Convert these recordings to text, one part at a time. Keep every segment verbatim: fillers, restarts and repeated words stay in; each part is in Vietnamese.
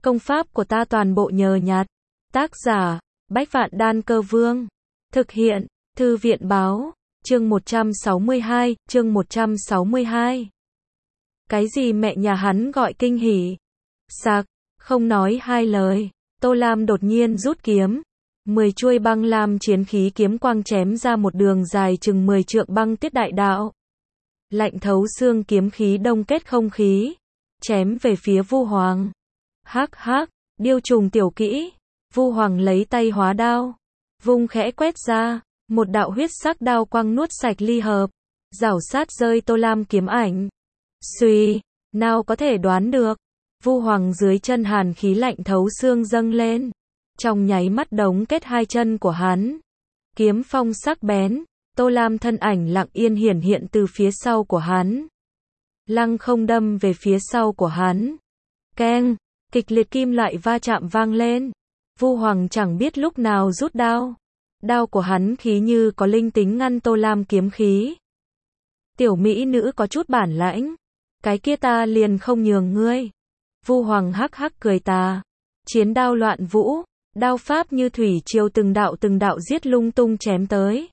Công pháp của ta toàn bộ nhờ nhặt. Tác giả, Bách Vạn Đan Cơ Vương. Thực hiện, Thư viện Báo. Chương một trăm sáu mươi hai, chương một trăm sáu mươi hai. Cái gì mẹ nhà hắn gọi kinh hỉ? Sạc, không nói hai lời. Tô Lam đột nhiên rút kiếm. Mười chuôi băng lam chiến khí kiếm quang chém ra một đường dài chừng mười trượng băng tiết đại đạo. Lạnh thấu xương kiếm khí đông kết không khí. Chém về phía Vu Hoàng. Hắc hắc, điêu trùng tiểu kỹ. Vu Hoàng lấy tay hóa đao. Vung khẽ quét ra. Một đạo huyết sắc đao quang nuốt sạch ly hợp. Rảo sát rơi Tô Lam kiếm ảnh. Xuy, nào có thể đoán được. Vu Hoàng dưới chân hàn khí lạnh thấu xương dâng lên. Trong nháy mắt đống kết hai chân của hắn. Kiếm phong sắc bén. Tô Lam thân ảnh lặng yên hiển hiện từ phía sau của hắn. Lăng không đâm về phía sau của hắn. Keng, kịch liệt kim loại va chạm vang lên. Vu Hoàng chẳng biết lúc nào rút đao. Đao của hắn khí như có linh tính ngăn Tô Lam kiếm khí. Tiểu mỹ nữ có chút bản lãnh. Cái kia ta liền không nhường ngươi. Vu Hoàng hắc hắc cười tà. Chiến đao loạn vũ. Đao pháp như thủy triều từng đạo từng đạo giết lung tung chém tới.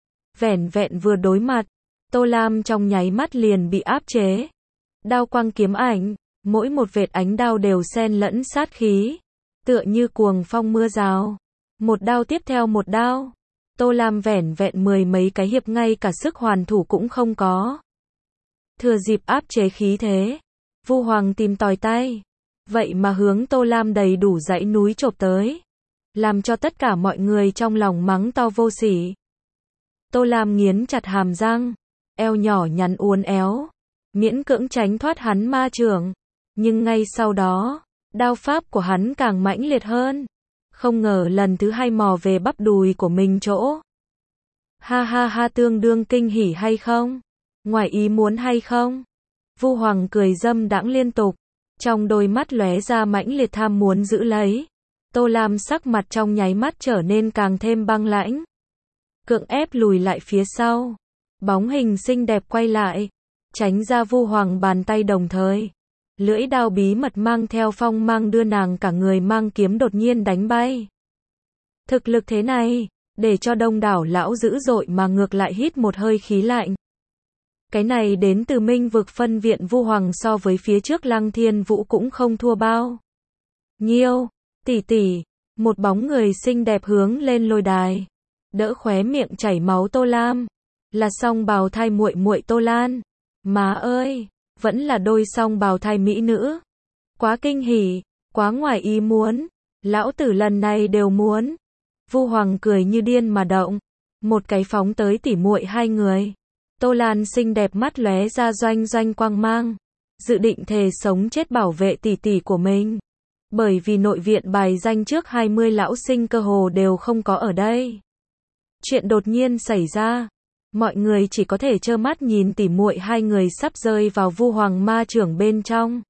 Vẻn vẹn vừa đối mặt. Tô Lam trong nháy mắt liền bị áp chế. Đao quang kiếm ảnh. Mỗi một vệt ánh đao đều xen lẫn sát khí. Tựa như cuồng phong mưa rào. Một đao tiếp theo một đao. Tô Lam vẻn vẹn mười mấy cái hiệp ngay cả sức hoàn thủ cũng không có. Thừa dịp áp chế khí thế. Vu Hoàng tìm tòi tay. Vậy mà hướng Tô Lam đầy đủ dãy núi chộp tới. Làm cho tất cả mọi người trong lòng mắng to vô sỉ. Tô Lam nghiến chặt hàm răng. Eo nhỏ nhắn uốn éo. Miễn cưỡng tránh thoát hắn ma chưởng. Nhưng ngay sau đó, đao pháp của hắn càng mãnh liệt hơn. Không ngờ lần thứ hai mò về bắp đùi của mình chỗ. Ha ha ha, tương đương kinh hỉ hay không? Ngoài ý muốn hay không? Vu Hoàng cười dâm đãng liên tục. Trong đôi mắt lóe ra mãnh liệt tham muốn giữ lấy. Tô Lam sắc mặt trong nháy mắt trở nên càng thêm băng lãnh. Cưỡng ép lùi lại phía sau. Bóng hình xinh đẹp quay lại. Tránh ra Vu Hoàng bàn tay đồng thời. Lưỡi đao bí mật mang theo phong mang đưa nàng cả người mang kiếm đột nhiên đánh bay. Thực lực thế này, để cho đông đảo lão dữ dội mà ngược lại hít một hơi khí lạnh. Cái này đến từ Minh vực phân viện Vu Hoàng so với phía trước Lăng Thiên Vũ cũng không thua bao nhiêu. Tỷ tỷ, một bóng người xinh đẹp hướng lên lôi đài, đỡ khóe miệng chảy máu Tô Lam, là song bào thai muội muội Tô Lan. Má ơi, vẫn là đôi song bào thai mỹ nữ. Quá kinh hỉ, quá ngoài ý muốn. Lão tử lần này đều muốn. Vu Hoàng cười như điên mà động. Một cái phóng tới tỉ muội hai người. Tô Lan xinh đẹp mắt lóe ra doanh doanh quang mang. Dự định thề sống chết bảo vệ tỷ tỷ của mình. Bởi vì nội viện bài danh trước hai mươi lão sinh cơ hồ đều không có ở đây. Chuyện đột nhiên xảy ra. Mọi người chỉ có thể trơ mắt nhìn tỉ muội hai người sắp rơi vào Vu Hoàng ma chưởng bên trong.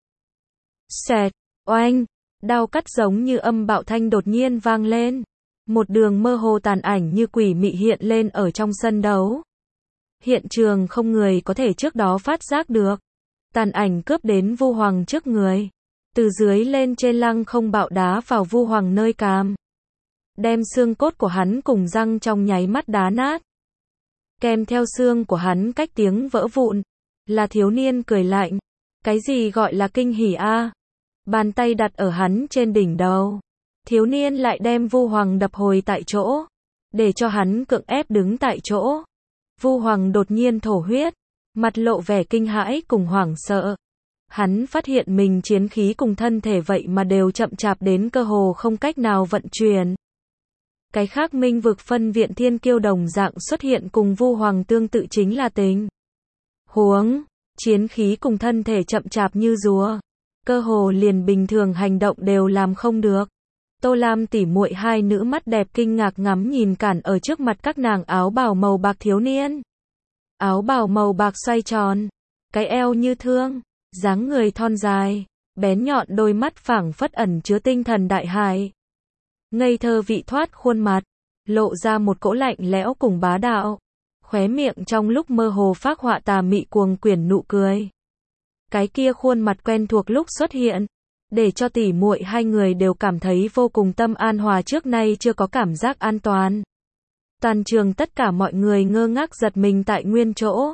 Xẹt, oanh, đao cắt giống như âm bạo thanh đột nhiên vang lên. Một đường mơ hồ tàn ảnh như quỷ mị hiện lên ở trong sân đấu. Hiện trường không người có thể trước đó phát giác được. Tàn ảnh cướp đến Vu Hoàng trước người. Từ dưới lên trên lăng không bạo đá vào Vu Hoàng nơi càm. Đem xương cốt của hắn cùng răng trong nháy mắt đá nát. Kèm theo xương của hắn cách tiếng vỡ vụn. Là thiếu niên cười lạnh. Cái gì gọi là kinh hỉ a? Bàn tay đặt ở hắn trên đỉnh đầu. Thiếu niên lại đem Vu Hoàng đập hồi tại chỗ. Để cho hắn cưỡng ép đứng tại chỗ. Vu Hoàng đột nhiên thổ huyết. Mặt lộ vẻ kinh hãi cùng hoảng sợ. Hắn phát hiện mình chiến khí cùng thân thể vậy mà đều chậm chạp đến cơ hồ không cách nào vận chuyển. Cái khác Minh vực phân viện Thiên Kiêu đồng dạng xuất hiện cùng Vu Hoàng tương tự chính là tình huống, chiến khí cùng thân thể chậm chạp như rùa, cơ hồ liền bình thường hành động đều làm không được. Tô Lam tỉ muội hai nữ mắt đẹp kinh ngạc ngắm nhìn cản ở trước mặt các nàng áo bào màu bạc thiếu niên. Áo bào màu bạc xoay tròn, cái eo như thương, dáng người thon dài, bén nhọn đôi mắt phảng phất ẩn chứa tinh thần đại hải. Ngây thơ vị thoát khuôn mặt, lộ ra một cỗ lạnh lẽo cùng bá đạo. Khóe miệng trong lúc mơ hồ phác họa tà mị cuồng quyển nụ cười. Cái kia khuôn mặt quen thuộc lúc xuất hiện, để cho tỉ muội hai người đều cảm thấy vô cùng tâm an hòa, trước nay chưa có cảm giác an toàn. Toàn trường tất cả mọi người ngơ ngác giật mình tại nguyên chỗ.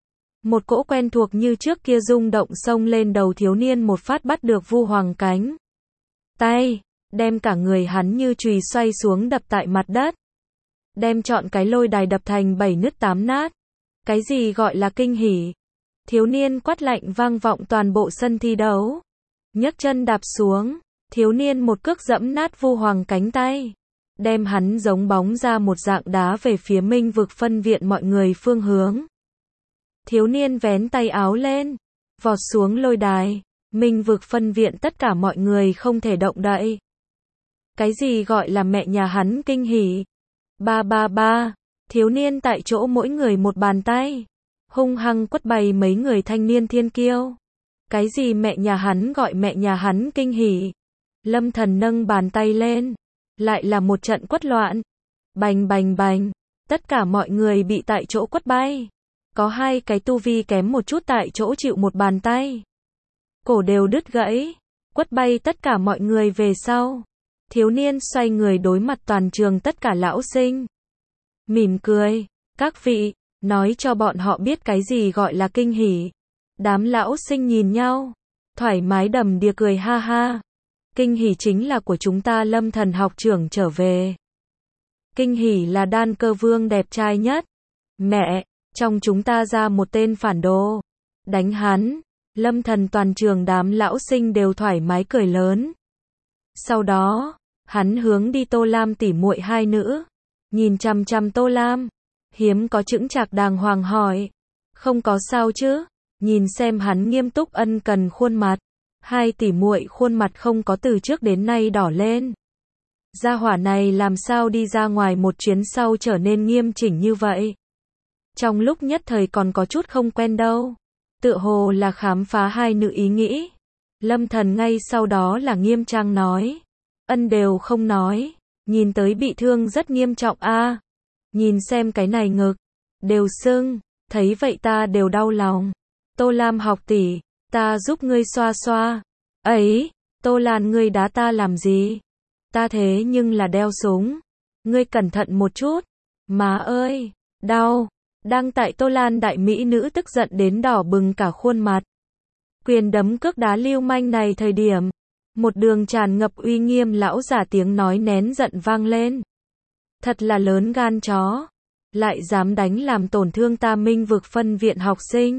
Một cỗ quen thuộc như trước kia rung động xông lên đầu thiếu niên, một phát bắt được Vu Hoàng cánh tay, đem cả người hắn như chùy xoay xuống đập tại mặt đất. Đem trọn cái lôi đài đập thành bảy nứt tám nát. Cái gì gọi là kinh hỉ? Thiếu niên quát lạnh vang vọng toàn bộ sân thi đấu. Nhấc chân đạp xuống, thiếu niên một cước dẫm nát Vu Hoàng cánh tay. Đem hắn giống bóng ra một dạng đá về phía Minh vực phân viện mọi người phương hướng. Thiếu niên vén tay áo lên, vọt xuống lôi đài. Minh vực phân viện tất cả mọi người không thể động đậy. Cái gì gọi là mẹ nhà hắn kinh hỉ? Ba ba ba, thiếu niên tại chỗ mỗi người một bàn tay, hung hăng quất bay mấy người thanh niên thiên kiêu. Cái gì mẹ nhà hắn gọi mẹ nhà hắn kinh hỉ? Lâm Thần nâng bàn tay lên, lại là một trận quất loạn. Bành bành bành, tất cả mọi người bị tại chỗ quất bay. Có hai cái tu vi kém một chút tại chỗ chịu một bàn tay, cổ đều đứt gãy, quất bay tất cả mọi người về sau. Thiếu niên xoay người đối mặt toàn trường tất cả lão sinh, mỉm cười, các vị, nói cho bọn họ biết cái gì gọi là kinh hỉ. Đám lão sinh nhìn nhau, thoải mái đầm đìa cười ha ha. Kinh hỉ chính là của chúng ta Lâm Thần học trưởng trở về. Kinh hỉ là đan cơ vương đẹp trai nhất. Mẹ, trong chúng ta ra một tên phản đồ, đánh hắn. Lâm Thần toàn trường đám lão sinh đều thoải mái cười lớn. Sau đó, hắn hướng đi Tô Lam tỉ muội hai nữ, nhìn chằm chằm Tô Lam, hiếm có chững chạc đàng hoàng hỏi, không có sao chứ? Nhìn xem hắn nghiêm túc ân cần khuôn mặt, hai tỉ muội khuôn mặt không có từ trước đến nay đỏ lên. Gia hỏa này làm sao đi ra ngoài một chuyến sau trở nên nghiêm chỉnh như vậy? Trong lúc nhất thời còn có chút không quen đâu. Tựa hồ là khám phá hai nữ ý nghĩ. Lâm Thần ngay sau đó là nghiêm trang nói. Ân đều không nói. Nhìn tới bị thương rất nghiêm trọng a. À, nhìn xem cái này ngực. Đều sưng. Thấy vậy ta đều đau lòng. Tô Lam học tỷ. Ta giúp ngươi xoa xoa. Ấy. Tô Lan ngươi đá ta làm gì? Ta thế nhưng là đeo súng. Ngươi cẩn thận một chút. Má ơi. Đau. Đang tại Tô Lan đại mỹ nữ tức giận đến đỏ bừng cả khuôn mặt. Quyền đấm cước đá lưu manh này thời điểm. Một đường tràn ngập uy nghiêm lão giả tiếng nói nén giận vang lên. Thật là lớn gan chó. Lại dám đánh làm tổn thương ta Minh vực phân viện học sinh.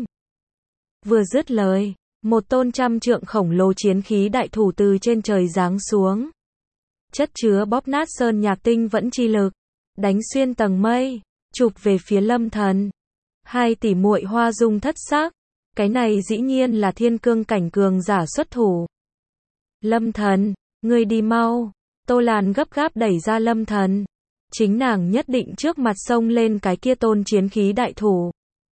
Vừa dứt lời, một tôn trăm trượng khổng lồ chiến khí đại thủ từ trên trời giáng xuống. Chất chứa bóp nát sơn nhạc tinh vẫn chi lực. Đánh xuyên tầng mây. Chụp về phía Lâm Thần. Hai tỷ muội hoa dung thất sắc. Cái này dĩ nhiên là thiên cương cảnh cường giả xuất thủ. Lâm Thần, ngươi đi mau. Tô Lan gấp gáp đẩy ra Lâm Thần. Chính nàng nhất định trước mặt xông lên cái kia tôn chiến khí đại thủ.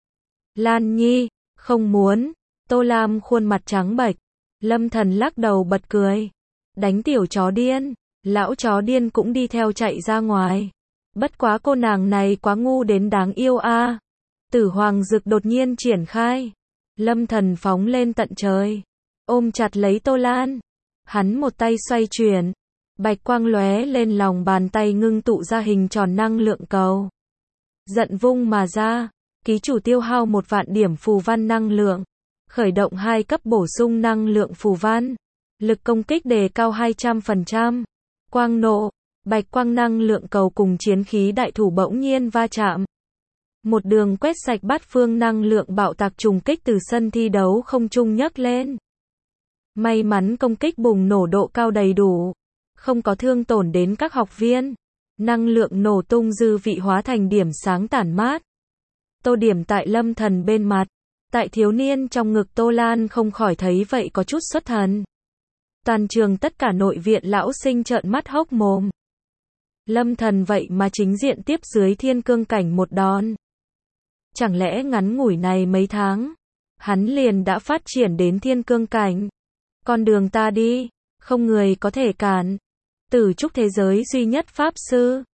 Lan Nhi, không muốn. Tô Lam khuôn mặt trắng bệch. Lâm Thần lắc đầu bật cười. Đánh tiểu chó điên. Lão chó điên cũng đi theo chạy ra ngoài. Bất quá cô nàng này quá ngu đến đáng yêu a. À. Tử hoàng dực đột nhiên triển khai. Lâm Thần phóng lên tận trời. Ôm chặt lấy Tô Lan. Hắn một tay xoay chuyển. Bạch quang lóe lên lòng bàn tay ngưng tụ ra hình tròn năng lượng cầu. Giận vung mà ra. Ký chủ tiêu hao một vạn điểm phù văn năng lượng. Khởi động hai cấp bổ sung năng lượng phù văn. Lực công kích đề cao hai trăm phần trăm. Quang nộ. Bạch quang năng lượng cầu cùng chiến khí đại thủ bỗng nhiên va chạm. Một đường quét sạch bát phương năng lượng bạo tạc trùng kích từ sân thi đấu không trung nhấc lên. May mắn công kích bùng nổ độ cao đầy đủ. Không có thương tổn đến các học viên. Năng lượng nổ tung dư vị hóa thành điểm sáng tản mát. Tô điểm tại Lâm Thần bên mặt. Tại thiếu niên trong ngực Tô Lan không khỏi thấy vậy có chút xuất thần. Toàn trường tất cả nội viện lão sinh trợn mắt hốc mồm. Lâm Thần vậy mà chính diện tiếp dưới thiên cương cảnh một đòn. Chẳng lẽ ngắn ngủi này mấy tháng, hắn liền đã phát triển đến thiên cương cảnh. Con đường ta đi, không người có thể cản. Tử trúc thế giới duy nhất pháp sư.